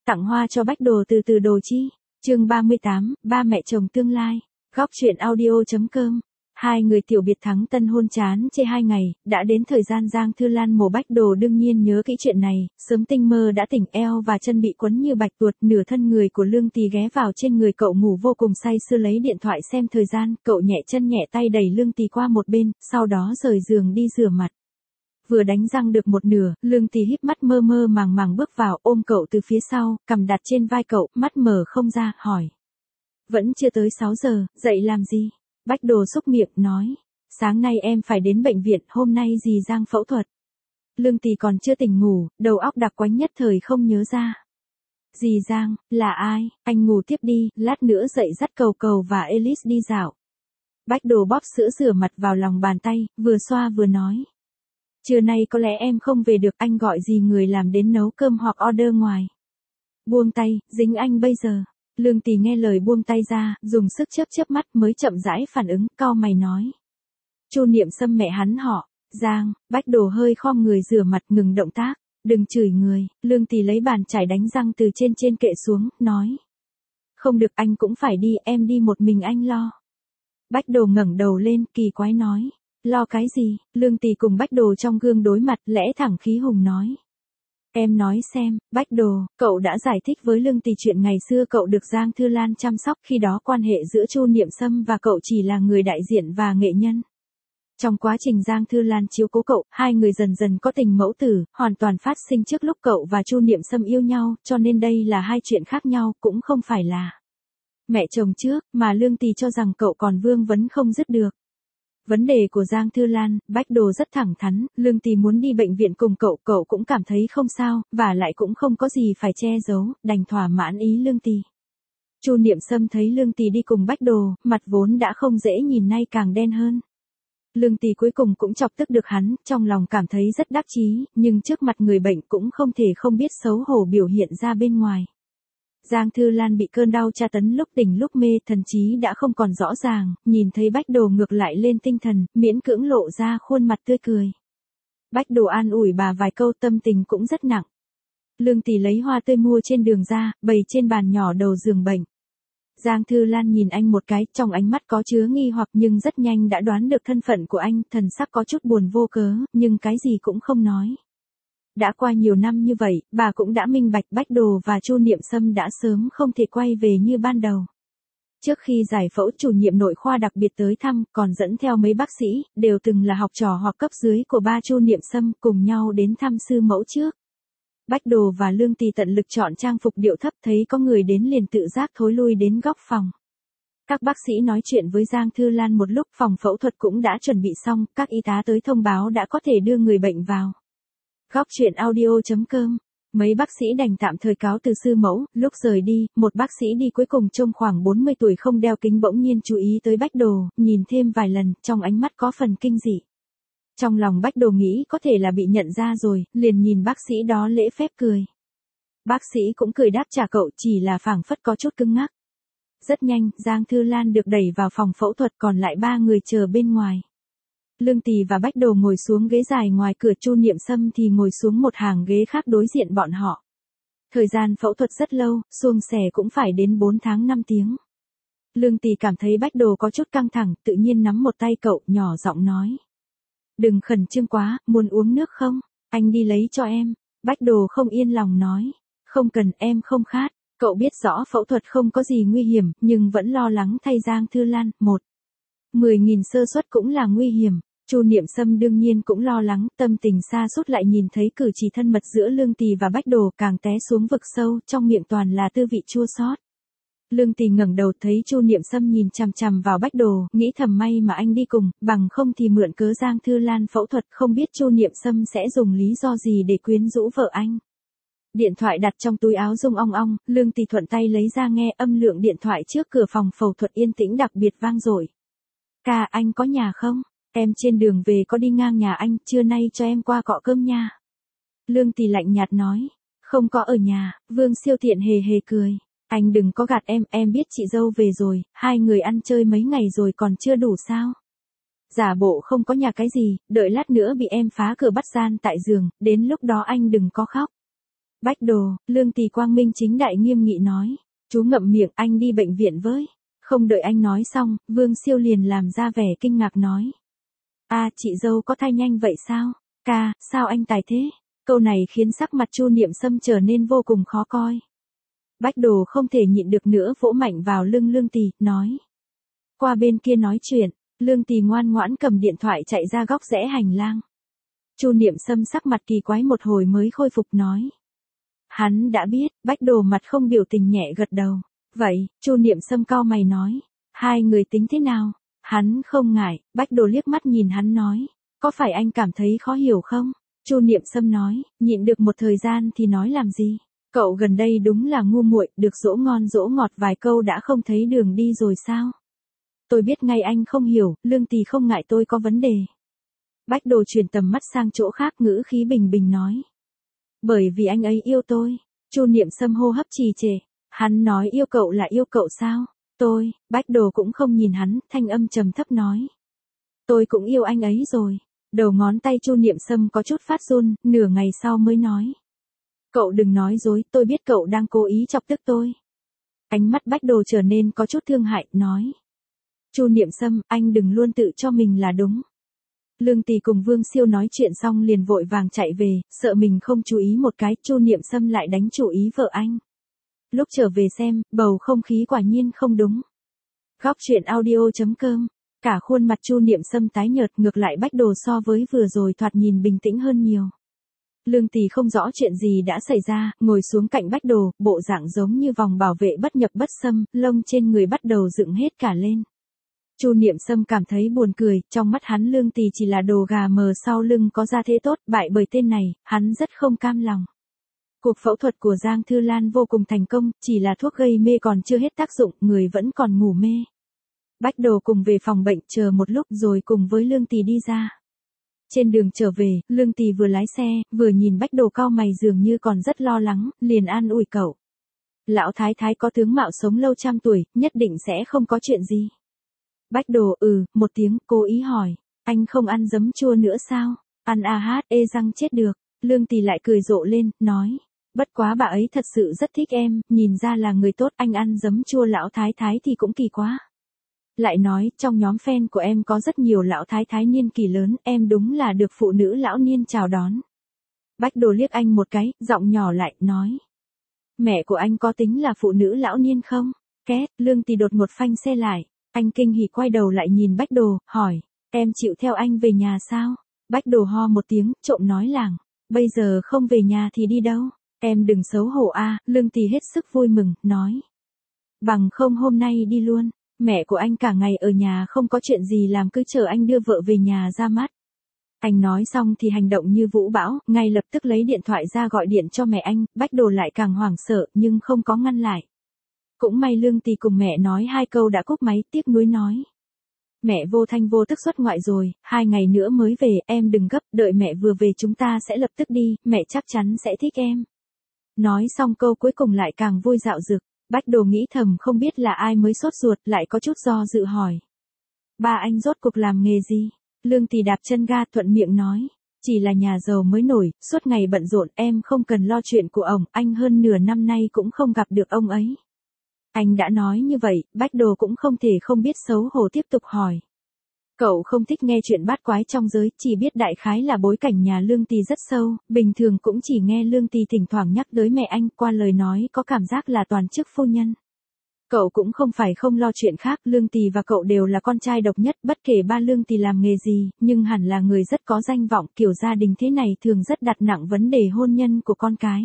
Tặng hoa cho Bách Đồ từ từ đồ chi. Chương 38, ba mẹ chồng tương lai. Góc truyện audio.com. Hai người tiểu biệt thắng tân hôn chán chê 2 ngày, đã đến thời gian Giang Thư Lan mổ Bách Đồ đương nhiên nhớ kỹ chuyện này, sớm tinh mơ đã tỉnh, eo và chân bị quấn như bạch tuột, nửa thân người của Lương Tì ghé vào trên người cậu ngủ vô cùng say sưa lấy điện thoại xem thời gian, cậu nhẹ chân nhẹ tay đẩy Lương Tì qua một bên, sau đó rời giường đi rửa mặt. Vừa đánh răng được một nửa, Lương Tì híp mắt mơ mơ màng màng bước vào, ôm cậu từ phía sau, cằm đặt trên vai cậu, mắt mở không ra, hỏi. Vẫn chưa tới 6 giờ, dậy làm gì? Bách Đồ xúc miệng, nói. Sáng nay em phải đến bệnh viện, hôm nay dì Giang phẫu thuật. Lương Tì còn chưa tỉnh ngủ, đầu óc đặc quánh nhất thời không nhớ ra. Dì Giang, là ai? Anh ngủ tiếp đi, lát nữa dậy dắt Cầu Cầu và Elise đi dạo. Bách Đồ bóp sữa rửa mặt vào lòng bàn tay, vừa xoa vừa nói. Trưa nay có lẽ em không về được, anh gọi gì người làm đến nấu cơm hoặc order ngoài. Buông tay, dính anh bây giờ. Lương Tì nghe lời buông tay ra, dùng sức chớp mắt mới chậm rãi phản ứng, cau mày nói. Chu Niệm Sâm mẹ hắn họ, Giang. Bách Đồ hơi khom người rửa mặt, ngừng động tác. Đừng chửi người. Lương Tì lấy bàn chải đánh răng từ trên kệ xuống, nói. Không được, anh cũng phải đi, em đi một mình anh lo. Bách Đồ ngẩng đầu lên, kỳ quái nói. Lo cái gì? Lương Tì cùng Bách Đồ trong gương đối mặt, lẽ thẳng khí hùng nói. Em nói xem, Bách Đồ, cậu đã giải thích với Lương Tì chuyện ngày xưa cậu được Giang Thư Lan chăm sóc, khi đó quan hệ giữa Chu Niệm Sâm và cậu chỉ là người đại diện và nghệ nhân. Trong quá trình Giang Thư Lan chiếu cố cậu, hai người dần dần có tình mẫu tử, hoàn toàn phát sinh trước lúc cậu và Chu Niệm Sâm yêu nhau, cho nên đây là hai chuyện khác nhau, cũng không phải là mẹ chồng trước, mà Lương Tì cho rằng cậu còn vương vấn không dứt được. Vấn đề của Giang Thư Lan, Bách Đồ rất thẳng thắn, Lương Tì muốn đi bệnh viện cùng cậu cũng cảm thấy không sao, và lại cũng không có gì phải che giấu, đành thỏa mãn ý Lương Tì. Chu Niệm Sâm thấy Lương Tì đi cùng Bách Đồ, mặt vốn đã không dễ nhìn nay càng đen hơn. Lương Tì cuối cùng cũng chọc tức được hắn, trong lòng cảm thấy rất đắc chí, nhưng trước mặt người bệnh cũng không thể không biết xấu hổ biểu hiện ra bên ngoài. Giang Thư Lan bị cơn đau tra tấn lúc tỉnh lúc mê, thần trí đã không còn rõ ràng, nhìn thấy Bách Đồ ngược lại lên tinh thần, miễn cưỡng lộ ra khuôn mặt tươi cười. Bách Đồ an ủi bà vài câu, tâm tình cũng rất nặng. Lương Tì lấy hoa tươi mua trên đường ra, bày trên bàn nhỏ đầu giường bệnh. Giang Thư Lan nhìn anh một cái, trong ánh mắt có chứa nghi hoặc nhưng rất nhanh đã đoán được thân phận của anh, thần sắc có chút buồn vô cớ, nhưng cái gì cũng không nói. Đã qua nhiều năm như vậy, bà cũng đã minh bạch Bách Đồ và Chu Niệm Sâm đã sớm không thể quay về như ban đầu. Trước khi giải phẫu, chủ nhiệm nội khoa đặc biệt tới thăm, còn dẫn theo mấy bác sĩ, đều từng là học trò hoặc cấp dưới của ba Chu Niệm Sâm, cùng nhau đến thăm sư mẫu trước. Bách Đồ và Lương Tì tận lực chọn trang phục điệu thấp, thấy có người đến liền tự giác thối lui đến góc phòng. Các bác sĩ nói chuyện với Giang Thư Lan một lúc, phòng phẫu thuật cũng đã chuẩn bị xong, các y tá tới thông báo đã có thể đưa người bệnh vào. Góc truyện audio.com. Mấy bác sĩ đành tạm thời cáo từ sư mẫu, lúc rời đi, một bác sĩ đi cuối cùng trông khoảng 40 tuổi không đeo kính bỗng nhiên chú ý tới Bách Đồ, nhìn thêm vài lần, trong ánh mắt có phần kinh dị. Trong lòng Bách Đồ nghĩ có thể là bị nhận ra rồi, liền nhìn bác sĩ đó lễ phép cười. Bác sĩ cũng cười đáp trả cậu, chỉ là phảng phất có chút cứng ngắc. Rất nhanh, Giang Thư Lan được đẩy vào phòng phẫu thuật, còn lại 3 người chờ bên ngoài. Lương Tì và Bách Đồ ngồi xuống ghế dài ngoài cửa, Chu Niệm Sâm thì ngồi xuống một hàng ghế khác đối diện bọn họ. Thời gian phẫu thuật rất lâu, suông xẻ cũng phải đến 4 tháng 5 tiếng. Lương Tì cảm thấy Bách Đồ có chút căng thẳng, tự nhiên nắm một tay cậu, nhỏ giọng nói. Đừng khẩn trương quá, muốn uống nước không? Anh đi lấy cho em. Bách Đồ không yên lòng nói. Không cần, em không khát. Cậu biết rõ phẫu thuật không có gì nguy hiểm, nhưng vẫn lo lắng thay Giang Thư Lan. 10.000 sơ suất cũng là nguy hiểm. Chu Niệm Sâm đương nhiên cũng lo lắng, tâm tình sa sút lại nhìn thấy cử chỉ thân mật giữa Lương Tì và Bách Đồ, càng té xuống vực sâu, trong miệng toàn là tư vị chua xót. Lương Tì ngẩng đầu thấy Chu Niệm Sâm nhìn chằm chằm vào Bách Đồ, nghĩ thầm may mà anh đi cùng, bằng không thì mượn cớ Giang Thư Lan phẫu thuật, không biết Chu Niệm Sâm sẽ dùng lý do gì để quyến rũ vợ anh. Điện thoại đặt trong túi áo rung ong ong, Lương Tì thuận tay lấy ra nghe, âm lượng điện thoại trước cửa phòng phẫu thuật yên tĩnh đặc biệt vang dội. Ca, anh có nhà không? Em trên đường về có đi ngang nhà anh, trưa nay cho em qua cọ cơm nha. Lương Tì lạnh nhạt nói. Không có ở nhà. Vương Siêu Thiện hề hề cười. Anh đừng có gạt em biết chị dâu về rồi, hai người ăn chơi mấy ngày rồi còn chưa đủ sao? Giả bộ không có nhà cái gì, đợi lát nữa bị em phá cửa bắt gian tại giường, đến lúc đó anh đừng có khóc. Bách Đồ, Lương Tỳ quang minh chính đại nghiêm nghị nói. Chú ngậm miệng, anh đi bệnh viện với. Không đợi anh nói xong, Vương Siêu liền làm ra vẻ kinh ngạc nói. Chị dâu có thai nhanh vậy sao? Ca, sao anh tài thế? Câu này khiến sắc mặt Chu Niệm Sâm trở nên vô cùng khó coi. Bách Đồ không thể nhịn được nữa vỗ mạnh vào lưng Lương Tỳ, nói. Qua bên kia nói chuyện, Lương Tỳ ngoan ngoãn cầm điện thoại chạy ra góc rẽ hành lang. Chu Niệm Sâm sắc mặt kỳ quái một hồi mới khôi phục nói. Hắn đã biết, Bách Đồ mặt không biểu tình nhẹ gật đầu. Vậy, Chu Niệm Sâm cau mày nói. Hai người tính thế nào? Hắn không ngại, Bách Đồ liếc mắt nhìn hắn nói. Có phải anh cảm thấy khó hiểu không? Chu Niệm Sâm nói, nhịn được một thời gian thì nói làm gì? Cậu gần đây đúng là ngu muội, được dỗ ngon dỗ ngọt vài câu đã không thấy đường đi rồi sao? Tôi biết ngay anh không hiểu, Lương Tỳ không ngại tôi có vấn đề. Bách Đồ chuyển tầm mắt sang chỗ khác, ngữ khí bình bình nói. Bởi vì anh ấy yêu tôi. Chu Niệm Sâm hô hấp trì trệ. Hắn nói yêu cậu là yêu cậu sao? Tôi, Bách Đồ cũng không nhìn hắn, thanh âm trầm thấp nói. Tôi cũng yêu anh ấy rồi. Đầu ngón tay Chu Niệm Sâm có chút phát run, nửa ngày sau mới nói. Cậu đừng nói dối, tôi biết cậu đang cố ý chọc tức tôi. Ánh mắt Bách Đồ trở nên có chút thương hại, nói. Chu Niệm Sâm, anh đừng luôn tự cho mình là đúng. Lương Tỳ cùng Vương Siêu nói chuyện xong liền vội vàng chạy về, sợ mình không chú ý một cái, Chu Niệm Sâm lại đánh chủ ý vợ anh. Lúc trở về xem, bầu không khí quả nhiên không đúng. Góc truyện audio.com. Cả khuôn mặt Chu Niệm Sâm tái nhợt, ngược lại Bách Đồ so với vừa rồi thoạt nhìn bình tĩnh hơn nhiều. Lương Tỳ không rõ chuyện gì đã xảy ra, ngồi xuống cạnh Bách Đồ, bộ dạng giống như vòng bảo vệ bất nhập bất xâm, lông trên người bắt đầu dựng hết cả lên. Chu Niệm Sâm cảm thấy buồn cười, trong mắt hắn Lương Tỳ chỉ là đồ gà mờ sau lưng có gia thế tốt, bại bởi tên này, hắn rất không cam lòng. Cuộc phẫu thuật của Giang Thư Lan vô cùng thành công, chỉ là thuốc gây mê còn chưa hết tác dụng, người vẫn còn ngủ mê. Bách Đồ cùng về phòng bệnh chờ một lúc rồi cùng với Lương Tỳ đi ra. Trên đường trở về, Lương Tỳ vừa lái xe, vừa nhìn Bách Đồ cau mày dường như còn rất lo lắng, liền an ủi cậu. Lão thái thái có tướng mạo sống lâu trăm tuổi, nhất định sẽ không có chuyện gì. Bách Đồ một tiếng, cố ý hỏi, anh không ăn giấm chua nữa sao? Ăn răng chết được. Lương Tỳ lại cười rộ lên, nói, bất quá bà ấy thật sự rất thích em, nhìn ra là người tốt, anh ăn giấm chua lão thái thái thì cũng kỳ quá. Lại nói, trong nhóm fan của em có rất nhiều lão thái thái niên kỷ lớn, em đúng là được phụ nữ lão niên chào đón. Bách Đồ liếc anh một cái, giọng nhỏ lại, nói. Mẹ của anh có tính là phụ nữ lão niên không? Két, Lương Tỳ đột ngột phanh xe lại. Anh kinh hỉ quay đầu lại nhìn Bách Đồ, hỏi, em chịu theo anh về nhà sao? Bách Đồ ho một tiếng, trộm nói làng, bây giờ không về nhà thì đi đâu? Em đừng xấu hổ Lương Tỳ hết sức vui mừng, nói. Bằng không hôm nay đi luôn, mẹ của anh cả ngày ở nhà không có chuyện gì làm cứ chờ anh đưa vợ về nhà ra mắt. Anh nói xong thì hành động như vũ bão, ngay lập tức lấy điện thoại ra gọi điện cho mẹ anh, Bách Đồ lại càng hoảng sợ nhưng không có ngăn lại. Cũng may Lương Tỳ cùng mẹ nói hai câu đã cúp máy, tiếc nuối nói. Mẹ vô thanh vô tức xuất ngoại rồi, 2 ngày nữa mới về, em đừng gấp, đợi mẹ vừa về chúng ta sẽ lập tức đi, mẹ chắc chắn sẽ thích em. Nói xong câu cuối cùng lại càng vui dạo dực, Bách Đồ nghĩ thầm không biết là ai mới sốt ruột, lại có chút do dự hỏi. Ba anh rốt cuộc làm nghề gì? Lương Tỳ đạp chân ga thuận miệng nói. Chỉ là nhà giàu mới nổi, suốt ngày bận rộn, em không cần lo chuyện của ông, anh hơn nửa năm nay cũng không gặp được ông ấy. Anh đã nói như vậy, Bách Đồ cũng không thể không biết xấu hổ tiếp tục hỏi. Cậu không thích nghe chuyện bát quái trong giới, chỉ biết đại khái là bối cảnh nhà Lương Tỳ rất sâu, bình thường cũng chỉ nghe Lương Tỳ thỉnh thoảng nhắc tới mẹ anh, qua lời nói có cảm giác là toàn chức phu nhân. Cậu cũng không phải không lo chuyện khác, Lương Tỳ và cậu đều là con trai độc nhất, bất kể ba Lương Tỳ làm nghề gì, nhưng hẳn là người rất có danh vọng, kiểu gia đình thế này thường rất đặt nặng vấn đề hôn nhân của con cái.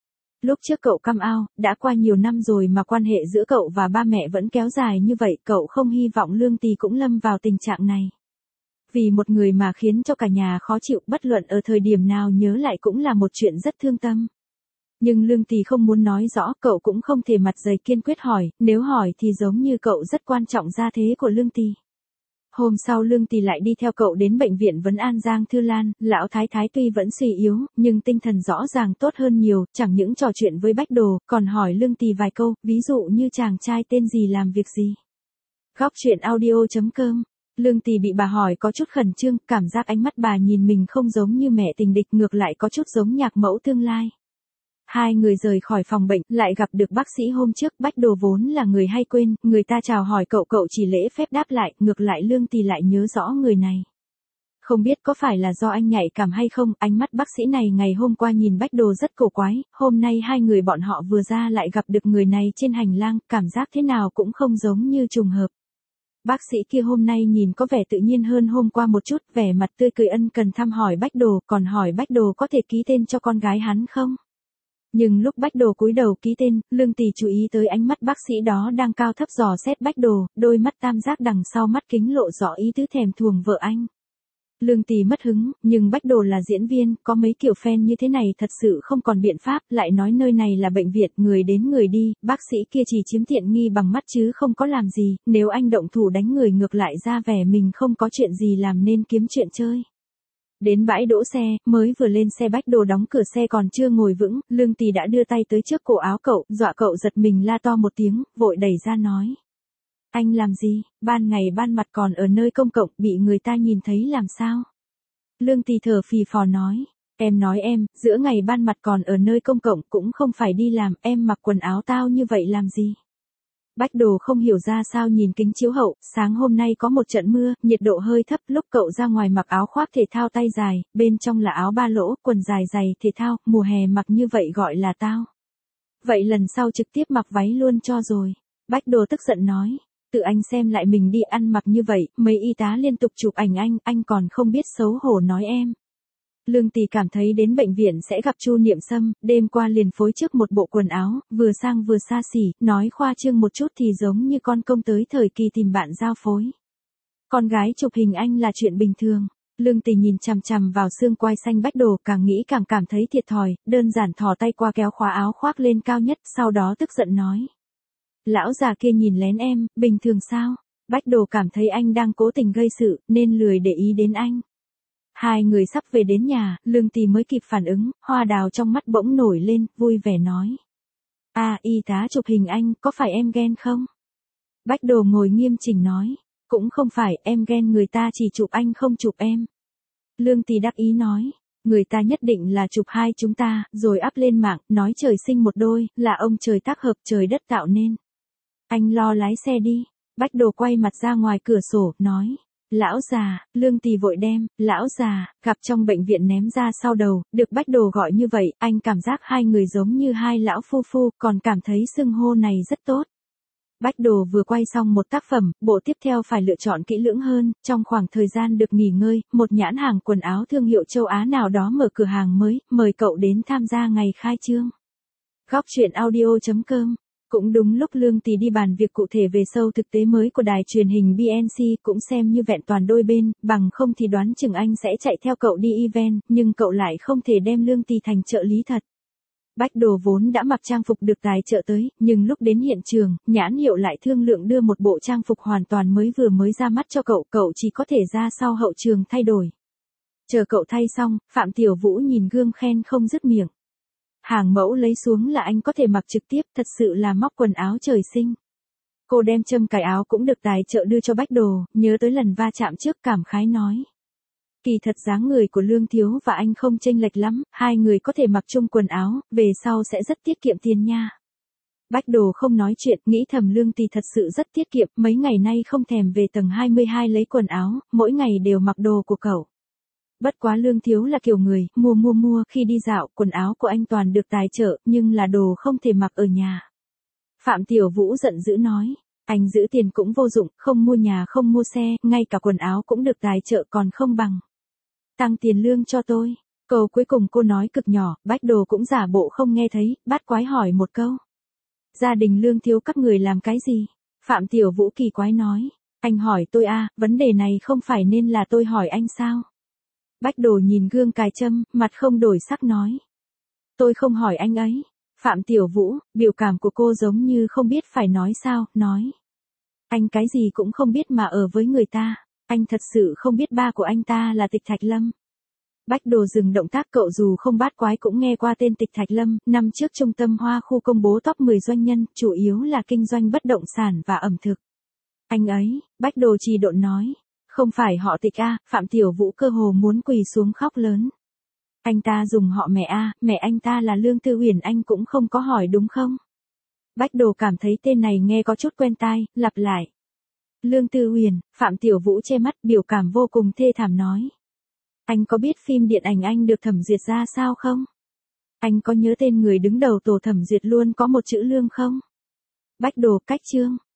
Lúc trước cậu come out, đã qua nhiều năm rồi mà quan hệ giữa cậu và ba mẹ vẫn kéo dài như vậy, cậu không hy vọng Lương Tỳ cũng lâm vào tình trạng này. Vì một người mà khiến cho cả nhà khó chịu, bất luận ở thời điểm nào nhớ lại cũng là một chuyện rất thương tâm. Nhưng Lương Tỳ không muốn nói rõ, cậu cũng không thể mặt dày kiên quyết hỏi, nếu hỏi thì giống như cậu rất quan trọng gia thế của Lương Tỳ. Hôm sau Lương Tỳ lại đi theo cậu đến bệnh viện vấn an Giang Thư Lan, lão thái thái tuy vẫn suy yếu, nhưng tinh thần rõ ràng tốt hơn nhiều, chẳng những trò chuyện với Bách Đồ, còn hỏi Lương Tỳ vài câu, ví dụ như chàng trai tên gì làm việc gì. Góc truyện audio.com. Lương Tỳ bị bà hỏi có chút khẩn trương, cảm giác ánh mắt bà nhìn mình không giống như mẹ tình địch, ngược lại có chút giống nhạc mẫu tương lai. Hai người rời khỏi phòng bệnh, lại gặp được bác sĩ hôm trước. Bách Đồ vốn là người hay quên, người ta chào hỏi cậu chỉ lễ phép đáp lại, ngược lại Lương Tì lại nhớ rõ người này. Không biết có phải là do anh nhạy cảm hay không, ánh mắt bác sĩ này ngày hôm qua nhìn Bách Đồ rất cổ quái, hôm nay hai người bọn họ vừa ra lại gặp được người này trên hành lang, cảm giác thế nào cũng không giống như trùng hợp. Bác sĩ kia hôm nay nhìn có vẻ tự nhiên hơn hôm qua một chút, vẻ mặt tươi cười ân cần thăm hỏi Bách Đồ, còn hỏi Bách Đồ có thể ký tên cho con gái hắn không? Nhưng lúc Bách Đồ cúi đầu ký tên, Lương Tì chú ý tới ánh mắt bác sĩ đó đang cao thấp dò xét Bách Đồ, đôi mắt tam giác đằng sau mắt kính lộ rõ ý tứ thèm thuồng vợ anh. Lương Tì mất hứng, nhưng Bách Đồ là diễn viên, có mấy kiểu fan như thế này thật sự không còn biện pháp, lại nói nơi này là bệnh viện, người đến người đi, bác sĩ kia chỉ chiếm tiện nghi bằng mắt chứ không có làm gì, nếu anh động thủ đánh người ngược lại ra vẻ mình không có chuyện gì làm nên kiếm chuyện chơi. Đến bãi đỗ xe, mới vừa lên xe Bách Đồ đóng cửa xe còn chưa ngồi vững, Lương Tì đã đưa tay tới trước cổ áo cậu, dọa cậu giật mình la to một tiếng, vội đẩy ra nói. Anh làm gì, ban ngày ban mặt còn ở nơi công cộng, bị người ta nhìn thấy làm sao? Lương Tì thở phì phò nói, em nói em, giữa ngày ban mặt còn ở nơi công cộng cũng không phải đi làm, em mặc quần áo tao như vậy làm gì? Bách Đồ không hiểu ra sao nhìn kính chiếu hậu, sáng hôm nay có một trận mưa, nhiệt độ hơi thấp, lúc cậu ra ngoài mặc áo khoác thể thao tay dài, bên trong là áo ba lỗ, quần dài giày thể thao, mùa hè mặc như vậy gọi là tao. Vậy lần sau trực tiếp mặc váy luôn cho rồi. Bách Đồ tức giận nói. Tự anh xem lại mình đi ăn mặc như vậy, mấy y tá liên tục chụp ảnh anh còn không biết xấu hổ nói em. Lương Tì cảm thấy đến bệnh viện sẽ gặp Chu Niệm Sâm, đêm qua liền phối trước một bộ quần áo, vừa sang vừa xa xỉ, nói khoa trương một chút thì giống như con công tới thời kỳ tìm bạn giao phối. Con gái chụp hình anh là chuyện bình thường. Lương Tì nhìn chằm chằm vào xương quai xanh Bách Đồ, càng nghĩ càng cảm thấy thiệt thòi, đơn giản thò tay qua kéo khóa áo khoác lên cao nhất, sau đó tức giận nói. Lão già kia nhìn lén em, bình thường sao? Bách Đồ cảm thấy anh đang cố tình gây sự, nên lười để ý đến anh. Hai người sắp về đến nhà, Lương Tì mới kịp phản ứng, hoa đào trong mắt bỗng nổi lên, vui vẻ nói. Y tá chụp hình anh, có phải em ghen không? Bách Đồ ngồi nghiêm chỉnh nói. Cũng không phải, em ghen người ta chỉ chụp anh không chụp em. Lương Tì đắc ý nói. Người ta nhất định là chụp hai chúng ta, rồi up lên mạng, nói trời sinh một đôi, là ông trời tác hợp trời đất tạo nên. Anh lo lái xe đi. Bách Đồ quay mặt ra ngoài cửa sổ, nói. Lão già, Lương Tì vội đem, lão già, gặp trong bệnh viện ném ra sau đầu, được Bách Đồ gọi như vậy, anh cảm giác hai người giống như hai lão phu phu, còn cảm thấy xưng hô này rất tốt. Bách Đồ vừa quay xong một tác phẩm, bộ tiếp theo phải lựa chọn kỹ lưỡng hơn, trong khoảng thời gian được nghỉ ngơi, một nhãn hàng quần áo thương hiệu châu Á nào đó mở cửa hàng mới, mời cậu đến tham gia ngày khai trương. Góc truyện audio.com. Cũng đúng lúc Lương Tì đi bàn việc cụ thể về show thực tế mới của đài truyền hình BNC, cũng xem như vẹn toàn đôi bên, bằng không thì đoán chừng anh sẽ chạy theo cậu đi event, nhưng cậu lại không thể đem Lương Tì thành trợ lý thật. Bách Đồ vốn đã mặc trang phục được tài trợ tới, nhưng lúc đến hiện trường, nhãn hiệu lại thương lượng đưa một bộ trang phục hoàn toàn mới ra mắt cho cậu chỉ có thể ra sau hậu trường thay đổi. Chờ cậu thay xong, Phạm Tiểu Vũ nhìn gương khen không dứt miệng. Hàng mẫu lấy xuống là anh có thể mặc trực tiếp, thật sự là móc quần áo trời sinh. Cô đem châm cài áo cũng được tài trợ đưa cho Bách Đồ, nhớ tới lần va chạm trước cảm khái nói. Kỳ thật dáng người của Lương Thiếu và anh không chênh lệch lắm, hai người có thể mặc chung quần áo, về sau sẽ rất tiết kiệm tiền nha. Bách Đồ không nói chuyện, nghĩ thầm Lương Tì thật sự rất tiết kiệm, mấy ngày nay không thèm về tầng 22 lấy quần áo, mỗi ngày đều mặc đồ của cậu. Bất quá Lương Thiếu là kiểu người, mua, khi đi dạo, quần áo của anh toàn được tài trợ, nhưng là đồ không thể mặc ở nhà. Phạm Tiểu Vũ giận dữ nói, anh giữ tiền cũng vô dụng, không mua nhà không mua xe, ngay cả quần áo cũng được tài trợ còn không bằng. Tăng tiền lương cho tôi. Câu cuối cùng cô nói cực nhỏ, Bách Đồ cũng giả bộ không nghe thấy, bắt quái hỏi một câu. Gia đình Lương Thiếu các người làm cái gì? Phạm Tiểu Vũ kỳ quái nói, anh hỏi tôi vấn đề này không phải nên là tôi hỏi anh sao? Bách Đồ nhìn gương cài châm, mặt không đổi sắc nói. Tôi không hỏi anh ấy. Phạm Tiểu Vũ, biểu cảm của cô giống như không biết phải nói sao, nói. Anh cái gì cũng không biết mà ở với người ta, anh thật sự không biết ba của anh ta là Tịch Thạch Lâm. Bách Đồ dừng động tác, cậu dù không bát quái cũng nghe qua tên Tịch Thạch Lâm, năm trước Trung tâm Hoa Khu công bố top 10 doanh nhân, chủ yếu là kinh doanh bất động sản và ẩm thực. Anh ấy, Bách Đồ trì độn nói. Không phải họ Tịch Phạm Tiểu Vũ cơ hồ muốn quỳ xuống khóc lớn. Anh ta dùng họ mẹ a, mẹ anh ta là Lương Tư Uyển anh cũng không có hỏi đúng không? Bách Đồ cảm thấy tên này nghe có chút quen tai, lặp lại. Lương Tư Uyển, Phạm Tiểu Vũ che mắt biểu cảm vô cùng thê thảm nói. Anh có biết phim điện ảnh anh được thẩm duyệt ra sao không? Anh có nhớ tên người đứng đầu tổ thẩm duyệt luôn có một chữ Lương không? Bách Đồ cách chương.